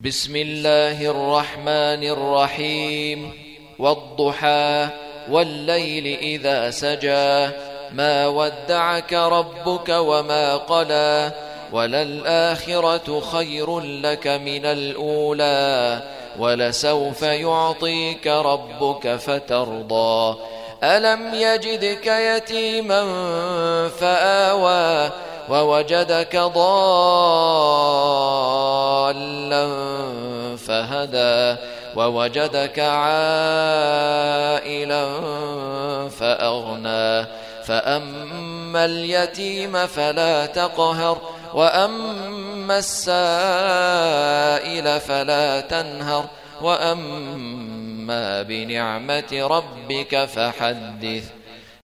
بسم الله الرحمن الرحيم. والضحى والليل إذا سجى ما ودعك ربك وما قلى وللآخرة خير لك من الأولى ولسوف يعطيك ربك فترضى ألم يجدك يتيما فآوى ووجدك ضالا فهدى ووجدك عائلا فأغنى فأما اليتيم فلا تقهر وأما السائل فلا تنهر وأما بنعمة ربك فحدث.